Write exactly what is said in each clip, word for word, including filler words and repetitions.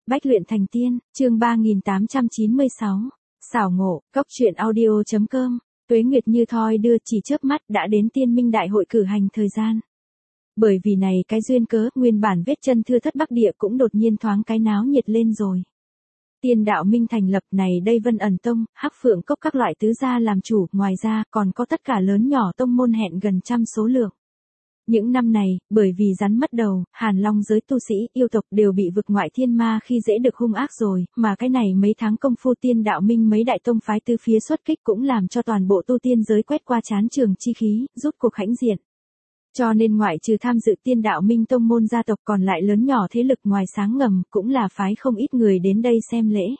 Bách luyện thành tiên, chương ba nghìn tám trăm chín mươi sáu. Xảo ngộ, cốc truyện audio chấm com. Tuế nguyệt như thoi đưa, chỉ chớp mắt đã đến Tiên Minh Đại hội cử hành thời gian. Bởi vì này cái duyên cớ, nguyên bản vết chân thưa thất Bắc Địa cũng đột nhiên thoáng cái náo nhiệt lên rồi. Tiên Đạo Minh thành lập này đây Vân Ẩn Tông, Hắc Phượng Cốc các loại tứ gia làm chủ, ngoài ra còn có tất cả lớn nhỏ tông môn hẹn gần trăm số lượng. Những năm này, bởi vì rắn mất đầu, Hàn Long giới tu sĩ, yêu tộc đều bị vực ngoại thiên ma khi dễ được hung ác rồi, mà cái này mấy tháng công phu Tiên Đạo Minh mấy đại tông phái tứ phía xuất kích cũng làm cho toàn bộ tu tiên giới quét qua chán trường chi khí, rút cuộc hãnh diện. Cho nên ngoại trừ tham dự Tiên Đạo Minh tông môn gia tộc còn lại lớn nhỏ thế lực ngoài sáng ngầm, cũng là phái không ít người đến đây xem lễ.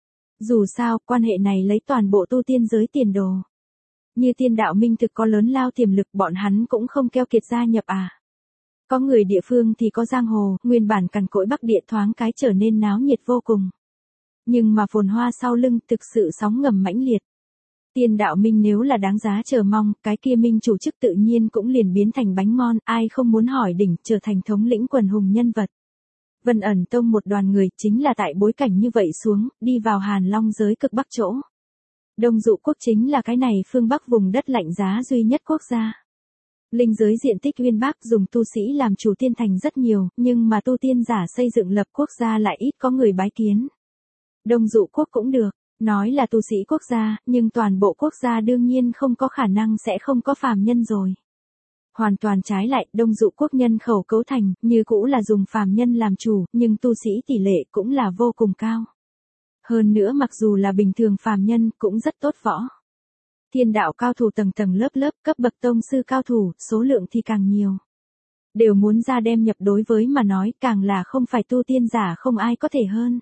Dù sao, quan hệ này lấy toàn bộ tu tiên giới tiền đồ. Như Tiên Đạo Minh thực có lớn lao tiềm lực, bọn hắn cũng không keo kiệt gia nhập à. Có người địa phương thì có giang hồ, nguyên bản cằn cỗi Bắc Địa thoáng cái trở nên náo nhiệt vô cùng. Nhưng mà phồn hoa sau lưng thực sự sóng ngầm mãnh liệt. Tiên Đạo Minh nếu là đáng giá chờ mong, cái kia minh chủ chức tự nhiên cũng liền biến thành bánh ngon, ai không muốn hỏi đỉnh, trở thành thống lĩnh quần hùng nhân vật. Vân Ẩn Tông một đoàn người chính là tại bối cảnh như vậy xuống, đi vào Hàn Long giới cực Bắc chỗ. Đông Dụ quốc chính là cái này phương Bắc vùng đất lạnh giá duy nhất quốc gia. Linh giới diện tích uyên bác, dùng tu sĩ làm chủ tiên thành rất nhiều, nhưng mà tu tiên giả xây dựng lập quốc gia lại ít có người bái kiến. Đông Dụ quốc cũng được, nói là tu sĩ quốc gia, nhưng toàn bộ quốc gia đương nhiên không có khả năng sẽ không có phàm nhân rồi. Hoàn toàn trái lại, Đông Dụ quốc nhân khẩu cấu thành, như cũ là dùng phàm nhân làm chủ, nhưng tu sĩ tỷ lệ cũng là vô cùng cao. Hơn nữa mặc dù là bình thường phàm nhân cũng rất tốt võ. Thiên đạo cao thủ tầng tầng lớp lớp, cấp bậc tông sư cao thủ, số lượng thì càng nhiều. Đều muốn ra đem nhập, đối với mà nói càng là không phải tu tiên giả không ai có thể hơn.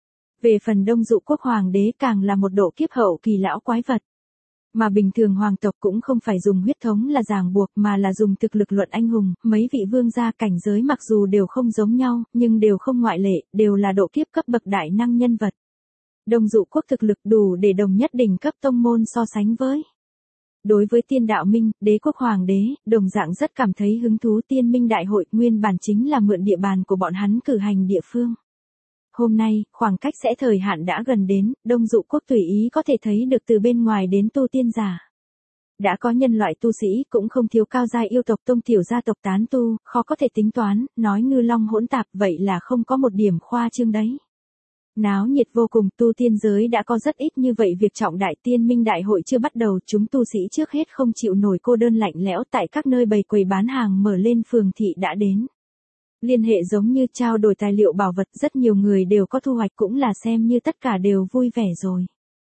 Về phần Đông Dụ quốc hoàng đế càng là một độ kiếp hậu kỳ lão quái vật. Mà bình thường hoàng tộc cũng không phải dùng huyết thống là ràng buộc mà là dùng thực lực luận anh hùng, mấy vị vương gia cảnh giới mặc dù đều không giống nhau, nhưng đều không ngoại lệ, đều là độ kiếp cấp bậc đại năng nhân vật. Đông Dụ quốc thực lực đủ để đồng nhất đỉnh cấp tông môn so sánh với. Đối với Tiên Đạo Minh, đế quốc hoàng đế, đồng dạng rất cảm thấy hứng thú. Tiên Minh Đại hội nguyên bản chính là mượn địa bàn của bọn hắn cử hành địa phương. Hôm nay, khoảng cách sẽ thời hạn đã gần đến, Đông Dụ quốc tùy ý có thể thấy được từ bên ngoài đến tu tiên giả. Đã có nhân loại tu sĩ cũng không thiếu cao giai yêu tộc tông tiểu gia tộc tán tu, khó có thể tính toán, nói ngư long hỗn tạp vậy là không có một điểm khoa trương đấy. Náo nhiệt vô cùng, tu tiên giới đã có rất ít như vậy việc trọng đại. Tiên Minh Đại hội chưa bắt đầu, chúng tu sĩ trước hết không chịu nổi cô đơn lạnh lẽo tại các nơi bày quầy bán hàng mở lên phường thị đã đến. Liên hệ giống như trao đổi tài liệu bảo vật, rất nhiều người đều có thu hoạch, cũng là xem như tất cả đều vui vẻ rồi.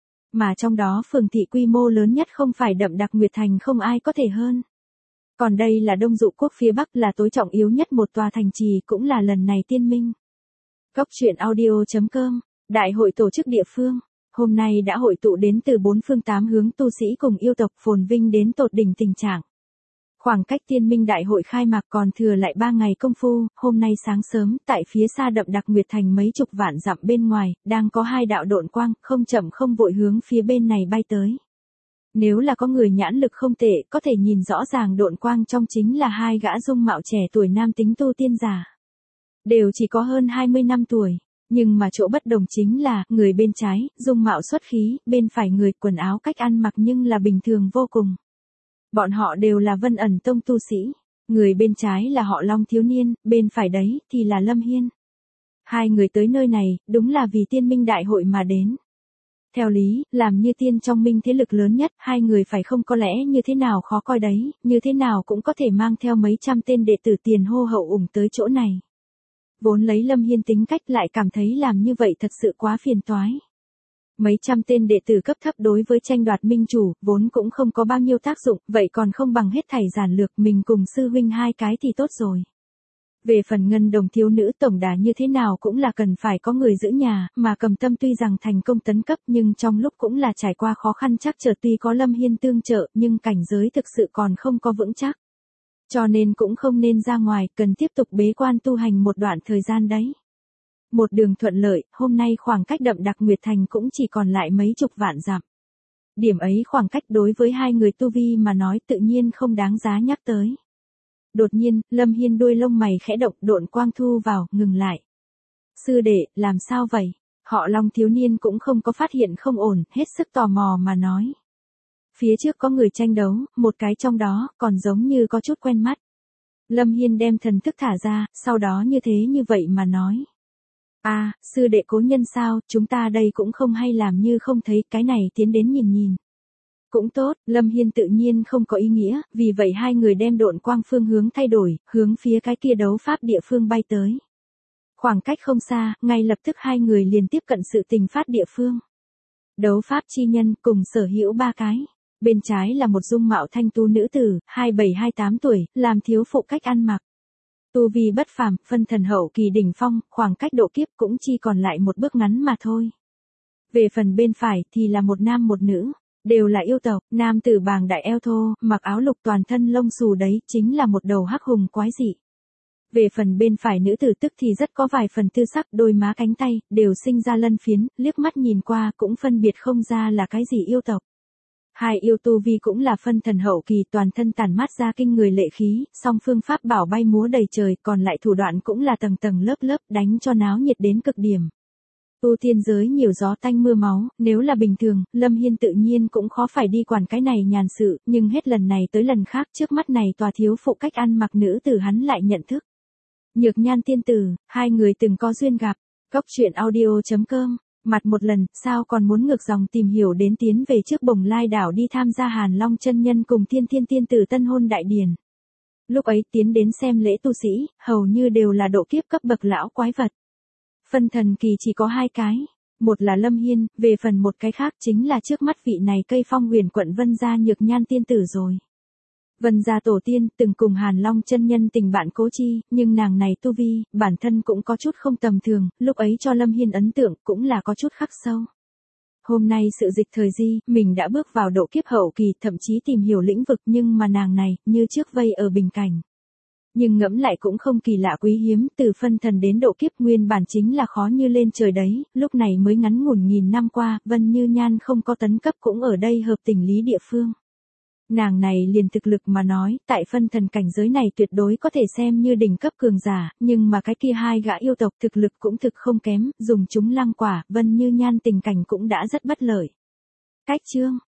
Mà trong đó phường thị quy mô lớn nhất không phải Đậm Đặc Nguyệt Thành không ai có thể hơn. Còn đây là Đông Dụ quốc phía Bắc, là tối trọng yếu nhất một tòa thành trì, cũng là lần này tiên minh. Cốc truyện audio chấm com, đại hội tổ chức địa phương, hôm nay đã hội tụ đến từ bốn phương tám hướng tu sĩ cùng yêu tộc, phồn vinh đến tột đỉnh tình trạng. Khoảng cách Tiên Minh Đại hội khai mạc còn thừa lại ba ngày công phu, hôm nay sáng sớm, tại phía xa Đậm Đặc Nguyệt Thành mấy chục vạn dặm bên ngoài, đang có hai đạo độn quang, không chậm không vội hướng phía bên này bay tới. Nếu là có người nhãn lực không tệ, có thể nhìn rõ ràng độn quang trong chính là hai gã dung mạo trẻ tuổi nam tính tu tiên giả. Đều chỉ có hơn hai mươi năm tuổi, nhưng mà chỗ bất đồng chính là, người bên trái, dung mạo xuất khí, bên phải người, quần áo cách ăn mặc nhưng là bình thường vô cùng. Bọn họ đều là Vân Ẩn Tông tu sĩ, người bên trái là họ Long thiếu niên, bên phải đấy, thì là Lâm Hiên. Hai người tới nơi này, đúng là vì Tiên Minh Đại hội mà đến. Theo lý, làm như tiên trong minh thế lực lớn nhất, hai người phải không có lẽ như thế nào khó coi đấy, như thế nào cũng có thể mang theo mấy trăm tên đệ tử tiền hô hậu ủng tới chỗ này. Vốn lấy Lâm Hiên tính cách lại cảm thấy làm như vậy thật sự quá phiền toái. Mấy trăm tên đệ tử cấp thấp đối với tranh đoạt minh chủ, vốn cũng không có bao nhiêu tác dụng, vậy còn không bằng hết thảy giản lược, mình cùng sư huynh hai cái thì tốt rồi. Về phần ngân đồng thiếu nữ tổng đà như thế nào cũng là cần phải có người giữ nhà, mà Cầm Tâm tuy rằng thành công tấn cấp nhưng trong lúc cũng là trải qua khó khăn chắc trở, tuy có Lâm Hiên tương trợ nhưng cảnh giới thực sự còn không có vững chắc. Cho nên cũng không nên ra ngoài, cần tiếp tục bế quan tu hành một đoạn thời gian đấy. Một đường thuận lợi, hôm nay khoảng cách Đậm Đặc Nguyệt Thành cũng chỉ còn lại mấy chục vạn dặm. Điểm ấy khoảng cách đối với hai người tu vi mà nói tự nhiên không đáng giá nhắc tới. Đột nhiên, Lâm Hiên đuôi lông mày khẽ động, độn quang thu vào, ngừng lại. Sư đệ, làm sao vậy? Họ Long thiếu niên cũng không có phát hiện không ổn, hết sức tò mò mà nói. Phía trước có người tranh đấu, một cái trong đó, còn giống như có chút quen mắt. Lâm Hiên đem thần thức thả ra, sau đó như thế như vậy mà nói. À, sư đệ cố nhân sao, chúng ta đây cũng không hay làm như không thấy, cái này tiến đến nhìn nhìn. Cũng tốt, Lâm Hiên tự nhiên không có ý nghĩa, vì vậy hai người đem độn quang phương hướng thay đổi, hướng phía cái kia đấu pháp địa phương bay tới. Khoảng cách không xa, ngay lập tức hai người liền tiếp cận sự tình phát địa phương. Đấu pháp chi nhân cùng sở hữu ba cái. Bên trái là một dung mạo thanh tu nữ tử, hai mươi bảy hai mươi tám tuổi, làm thiếu phụ cách ăn mặc. Tu vi bất phàm, phân thần hậu kỳ đỉnh phong, khoảng cách độ kiếp cũng chỉ còn lại một bước ngắn mà thôi. Về phần bên phải thì là một nam một nữ, đều là yêu tộc, nam tử bàng đại eo thô, mặc áo lục toàn thân lông xù đấy, chính là một đầu hắc hùng quái dị. Về phần bên phải nữ tử tức thì rất có vài phần tư sắc, đôi má cánh tay, đều sinh ra lân phiến, liếc mắt nhìn qua cũng phân biệt không ra là cái gì yêu tộc. Hai yêu tu vi cũng là phân thần hậu kỳ, toàn thân tản mát ra kinh người lệ khí, song phương pháp bảo bay múa đầy trời, còn lại thủ đoạn cũng là tầng tầng lớp lớp, đánh cho náo nhiệt đến cực điểm. Tu tiên giới nhiều gió tanh mưa máu, nếu là bình thường, Lâm Hiên tự nhiên cũng khó phải đi quản cái này nhàn sự, nhưng hết lần này tới lần khác, trước mắt này tòa thiếu phụ cách ăn mặc nữ tử hắn lại nhận thức. Nhược Nhan tiên tử, hai người từng có duyên gặp. Cốc truyện audio chấm com. Mặt một lần, sao còn muốn ngược dòng tìm hiểu đến tiến về trước Bồng Lai đảo đi tham gia Hàn Long chân nhân cùng Thiên Thiên tiên tử tân hôn đại điển. Lúc ấy tiến đến xem lễ tu sĩ, hầu như đều là độ kiếp cấp bậc lão quái vật. Phân thần kỳ chỉ có hai cái, một là Lâm Hiên, về phần một cái khác chính là trước mắt vị này cây phong huyền quận Vân gia Nhược Nhan tiên tử rồi. Vân gia tổ tiên từng cùng Hàn Long chân nhân tình bạn cố chi, nhưng nàng này tu vi, bản thân cũng có chút không tầm thường, lúc ấy cho Lâm Hiên ấn tượng cũng là có chút khắc sâu. Hôm nay sự dịch thời di, mình đã bước vào độ kiếp hậu kỳ, thậm chí tìm hiểu lĩnh vực, nhưng mà nàng này, như trước vây ở bình cảnh. Nhưng ngẫm lại cũng không kỳ lạ quý hiếm, từ phân thần đến độ kiếp nguyên bản chính là khó như lên trời đấy, lúc này mới ngắn ngủn nghìn năm qua, Vân Như Nhan không có tấn cấp cũng ở đây hợp tình lý địa phương. Nàng này liền thực lực mà nói, tại phân thần cảnh giới này tuyệt đối có thể xem như đỉnh cấp cường giả, nhưng mà cái kia hai gã yêu tộc thực lực cũng thực không kém, dùng chúng lăng quả, Vân Như Nhan tình cảnh cũng đã rất bất lợi. Cách chương